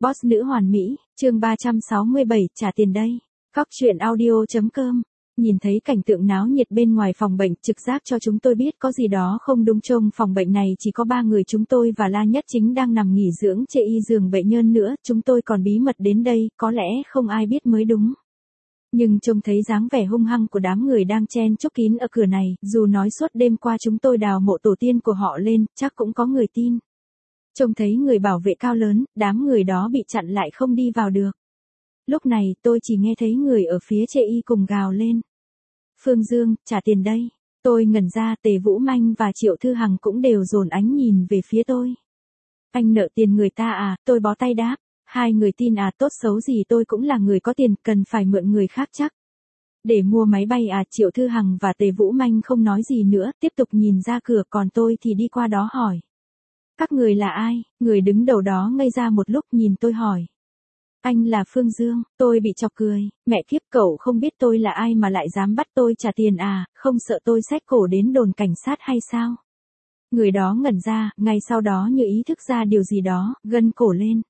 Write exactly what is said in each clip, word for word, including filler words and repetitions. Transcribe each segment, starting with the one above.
Boss nữ hoàn mỹ, chương ba trăm sáu mươi bảy, trả tiền đây. Cóc truyện audio.com. Nhìn thấy cảnh tượng náo nhiệt bên ngoài phòng bệnh, trực giác cho chúng tôi biết có gì đó không đúng. Trong phòng bệnh này chỉ có ba người chúng tôi và La Nhất Chính đang nằm nghỉ dưỡng chê y giường bệnh nhân nữa, chúng tôi còn bí mật đến đây, có lẽ không ai biết mới đúng. Nhưng trông thấy dáng vẻ hung hăng của đám người đang chen chúc kín ở cửa này, dù nói suốt đêm qua chúng tôi đào mộ tổ tiên của họ lên, chắc cũng có người tin. Trông thấy người bảo vệ cao lớn, đám người đó bị chặn lại không đi vào được. Lúc này tôi chỉ nghe thấy người ở phía chê y cùng gào lên. Phương Dương, trả tiền đây. Tôi ngẩn ra, Tề Vũ Manh và Triệu Thư Hằng cũng đều dồn ánh nhìn về phía tôi. Anh nợ tiền người ta à, tôi bó tay đáp. Hai người tin à, tốt xấu gì tôi cũng là người có tiền, cần phải mượn người khác chắc. Để mua máy bay à, Triệu Thư Hằng và Tề Vũ Manh không nói gì nữa, tiếp tục nhìn ra cửa, còn tôi thì đi qua đó hỏi. Các người là ai? Người đứng đầu đó ngây ra một lúc nhìn tôi hỏi. Anh là Phương Dương, tôi bị chọc cười, mẹ kiếp, cậu không biết tôi là ai mà lại dám bắt tôi trả tiền à, không sợ tôi xách cổ đến đồn cảnh sát hay sao? Người đó ngẩn ra, ngay sau đó như ý thức ra điều gì đó, gân cổ lên.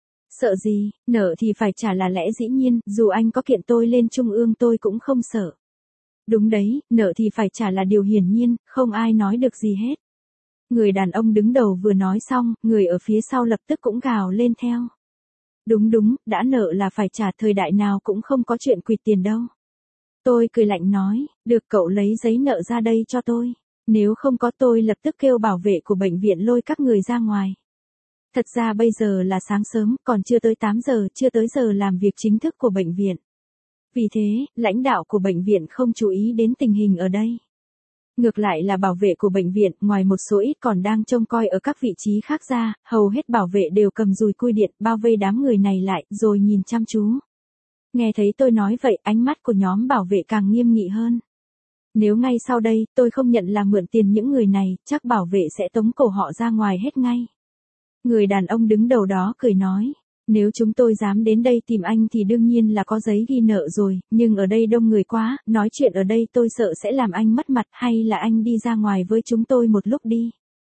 Sợ gì, nợ thì phải trả là lẽ dĩ nhiên, dù anh có kiện tôi lên trung ương tôi cũng không sợ. Đúng đấy, nợ thì phải trả là điều hiển nhiên, không ai nói được gì hết. Người đàn ông đứng đầu vừa nói xong, người ở phía sau lập tức cũng gào lên theo. Đúng đúng, đã nợ là phải trả, thời đại nào cũng không có chuyện quỵt tiền đâu. Tôi cười lạnh nói, được, cậu lấy giấy nợ ra đây cho tôi. Nếu không có tôi lập tức kêu bảo vệ của bệnh viện lôi các người ra ngoài. Thật ra bây giờ là sáng sớm, còn chưa tới tám giờ, chưa tới giờ làm việc chính thức của bệnh viện. Vì thế, lãnh đạo của bệnh viện không chú ý đến tình hình ở đây. Ngược lại là bảo vệ của bệnh viện, ngoài một số ít còn đang trông coi ở các vị trí khác ra, hầu hết bảo vệ đều cầm dùi cui điện, bao vây đám người này lại, rồi nhìn chăm chú. Nghe thấy tôi nói vậy, ánh mắt của nhóm bảo vệ càng nghiêm nghị hơn. Nếu ngay sau đây, tôi không nhận là mượn tiền những người này, chắc bảo vệ sẽ tống cổ họ ra ngoài hết ngay. Người đàn ông đứng đầu đó cười nói. Nếu chúng tôi dám đến đây tìm anh thì đương nhiên là có giấy ghi nợ rồi, nhưng ở đây đông người quá, nói chuyện ở đây tôi sợ sẽ làm anh mất mặt, hay là anh đi ra ngoài với chúng tôi một lúc đi.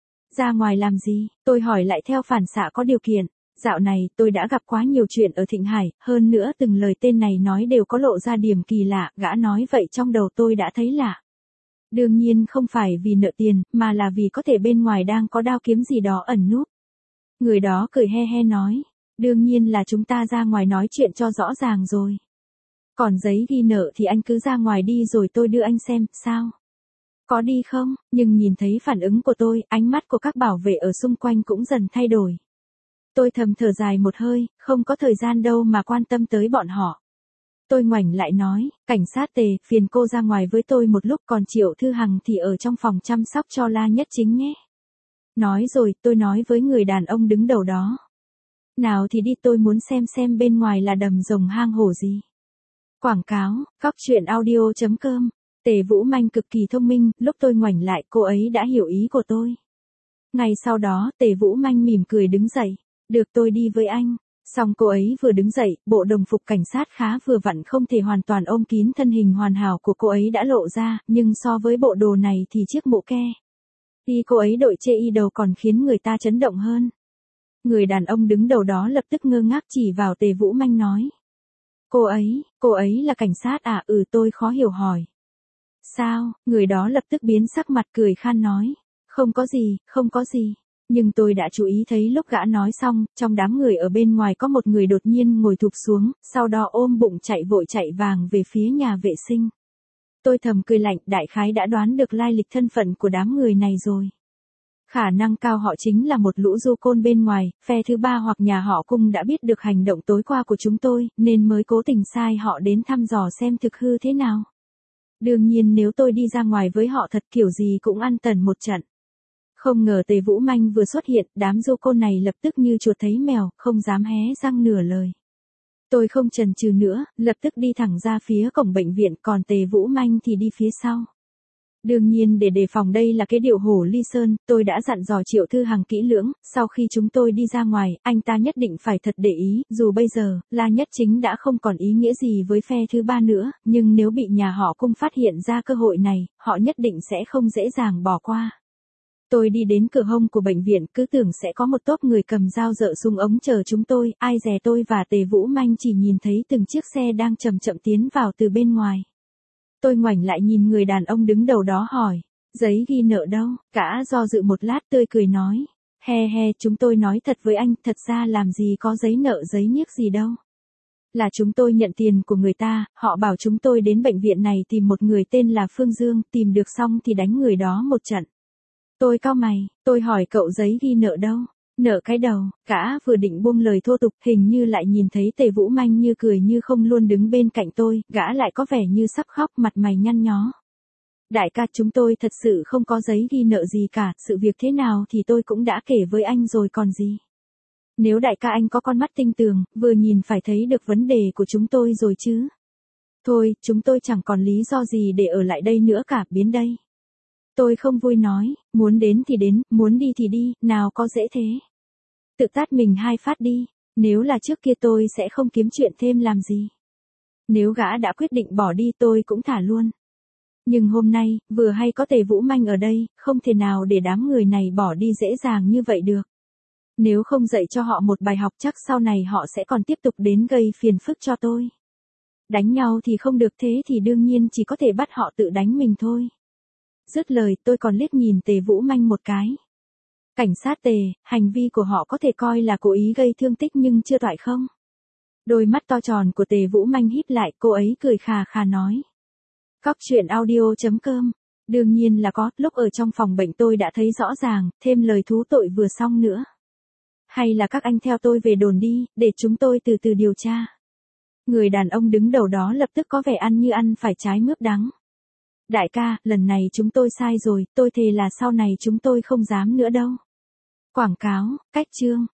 Ra ngoài làm gì? Tôi hỏi lại theo phản xạ có điều kiện. Dạo này tôi đã gặp quá nhiều chuyện ở Thịnh Hải, hơn nữa từng lời tên này nói đều có lộ ra điểm kỳ lạ, gã nói vậy trong đầu tôi đã thấy lạ. Đương nhiên không phải vì nợ tiền, mà là vì có thể bên ngoài đang có đao kiếm gì đó ẩn núp. Người đó cười he he nói. Đương nhiên là chúng ta ra ngoài nói chuyện cho rõ ràng rồi. Còn giấy ghi nợ thì anh cứ ra ngoài đi rồi tôi đưa anh xem, sao? Có đi không? Nhưng nhìn thấy phản ứng của tôi, ánh mắt của các bảo vệ ở xung quanh cũng dần thay đổi. Tôi thầm thở dài một hơi, không có thời gian đâu mà quan tâm tới bọn họ. Tôi ngoảnh lại nói, cảnh sát Tề, phiền cô ra ngoài với tôi một lúc, còn Triệu Thư Hằng thì ở trong phòng chăm sóc cho La Nhất Chính nhé. Nói rồi, tôi nói với người đàn ông đứng đầu đó. Nào thì đi, tôi muốn xem xem bên ngoài là đầm rồng hang hổ gì. Quảng cáo, cóc truyện audio.com. Tề Vũ Manh cực kỳ thông minh, lúc tôi ngoảnh lại cô ấy đã hiểu ý của tôi. Ngay sau đó, Tề Vũ Manh mỉm cười đứng dậy. Được, tôi đi với anh. Xong cô ấy vừa đứng dậy, bộ đồng phục cảnh sát khá vừa vặn không thể hoàn toàn ôm kín thân hình hoàn hảo của cô ấy đã lộ ra, nhưng so với bộ đồ này thì chiếc mũ ke y cô ấy đội chê y đầu còn khiến người ta chấn động hơn. Người đàn ông đứng đầu đó lập tức ngơ ngác chỉ vào Tề Vũ Manh nói. Cô ấy, cô ấy là cảnh sát à? Ừ, tôi khó hiểu hỏi. Sao? Người đó lập tức biến sắc mặt cười khan nói. Không có gì, không có gì. Nhưng tôi đã chú ý thấy lúc gã nói xong, trong đám người ở bên ngoài có một người đột nhiên ngồi thụp xuống, sau đó ôm bụng chạy vội chạy vàng về phía nhà vệ sinh. Tôi thầm cười lạnh, đại khái đã đoán được lai lịch thân phận của đám người này rồi. Khả năng cao họ chính là một lũ du côn bên ngoài, phe thứ ba hoặc nhà họ Cung đã biết được hành động tối qua của chúng tôi, nên mới cố tình sai họ đến thăm dò xem thực hư thế nào. Đương nhiên nếu tôi đi ra ngoài với họ thật kiểu gì cũng ăn tần một trận. Không ngờ Tề Vũ Manh vừa xuất hiện, đám du côn này lập tức như chuột thấy mèo, không dám hé răng nửa lời. Tôi không chần chừ nữa, lập tức đi thẳng ra phía cổng bệnh viện, còn Tề Vũ Manh thì đi phía sau. Đương nhiên để đề phòng đây là cái điệu hổ ly sơn, tôi đã dặn dò Triệu Thư Hằng kỹ lưỡng, sau khi chúng tôi đi ra ngoài, anh ta nhất định phải thật để ý, dù bây giờ, La Nhất Chính đã không còn ý nghĩa gì với phe thứ ba nữa, nhưng nếu bị nhà họ Cung phát hiện ra cơ hội này, họ nhất định sẽ không dễ dàng bỏ qua. Tôi đi đến cửa hông của bệnh viện, cứ tưởng sẽ có một tốp người cầm dao dợ súng ống chờ chúng tôi, ai dè tôi và Tề Vũ Manh chỉ nhìn thấy từng chiếc xe đang chậm chậm tiến vào từ bên ngoài. Tôi ngoảnh lại nhìn người đàn ông đứng đầu đó hỏi, giấy ghi nợ đâu? Gã do dự một lát tươi cười nói, he he, chúng tôi nói thật với anh, thật ra làm gì có giấy nợ giấy nhiếc gì đâu. Là chúng tôi nhận tiền của người ta, họ bảo chúng tôi đến bệnh viện này tìm một người tên là Phương Dương, tìm được xong thì đánh người đó một trận. Tôi cau mày, tôi hỏi cậu giấy ghi nợ đâu? Nợ cái đầu, gã vừa định buông lời thô tục, hình như lại nhìn thấy Tề Vũ Manh như cười như không luôn đứng bên cạnh tôi, gã lại có vẻ như sắp khóc, mặt mày nhăn nhó. Đại ca, chúng tôi thật sự không có giấy ghi nợ gì cả, sự việc thế nào thì tôi cũng đã kể với anh rồi còn gì. Nếu đại ca anh có con mắt tinh tường, vừa nhìn phải thấy được vấn đề của chúng tôi rồi chứ. Thôi, chúng tôi chẳng còn lý do gì để ở lại đây nữa cả, biến đây. Tôi không vui nói, muốn đến thì đến, muốn đi thì đi, nào có dễ thế. Tự tát mình hai phát đi, nếu là trước kia tôi sẽ không kiếm chuyện thêm làm gì. Nếu gã đã quyết định bỏ đi tôi cũng thả luôn. Nhưng hôm nay, vừa hay có Tề Vũ Manh ở đây, không thể nào để đám người này bỏ đi dễ dàng như vậy được. Nếu không dạy cho họ một bài học chắc sau này họ sẽ còn tiếp tục đến gây phiền phức cho tôi. Đánh nhau thì không được, thế thì đương nhiên chỉ có thể bắt họ tự đánh mình thôi. Dứt lời tôi còn liếc nhìn Tề Vũ Manh một cái. Cảnh sát Tề, hành vi của họ có thể coi là cố ý gây thương tích nhưng chưa toại không? Đôi mắt to tròn của Tề Vũ Manh híp lại, cô ấy cười khà khà nói. Cóc truyện audio chấm com. Đương nhiên là có, lúc ở trong phòng bệnh tôi đã thấy rõ ràng, thêm lời thú tội vừa xong nữa. Hay là các anh theo tôi về đồn đi, để chúng tôi từ từ điều tra. Người đàn ông đứng đầu đó lập tức có vẻ ăn như ăn phải trái mướp đắng. Đại ca, lần này chúng tôi sai rồi, tôi thề là sau này chúng tôi không dám nữa đâu. Quảng cáo, cách chương.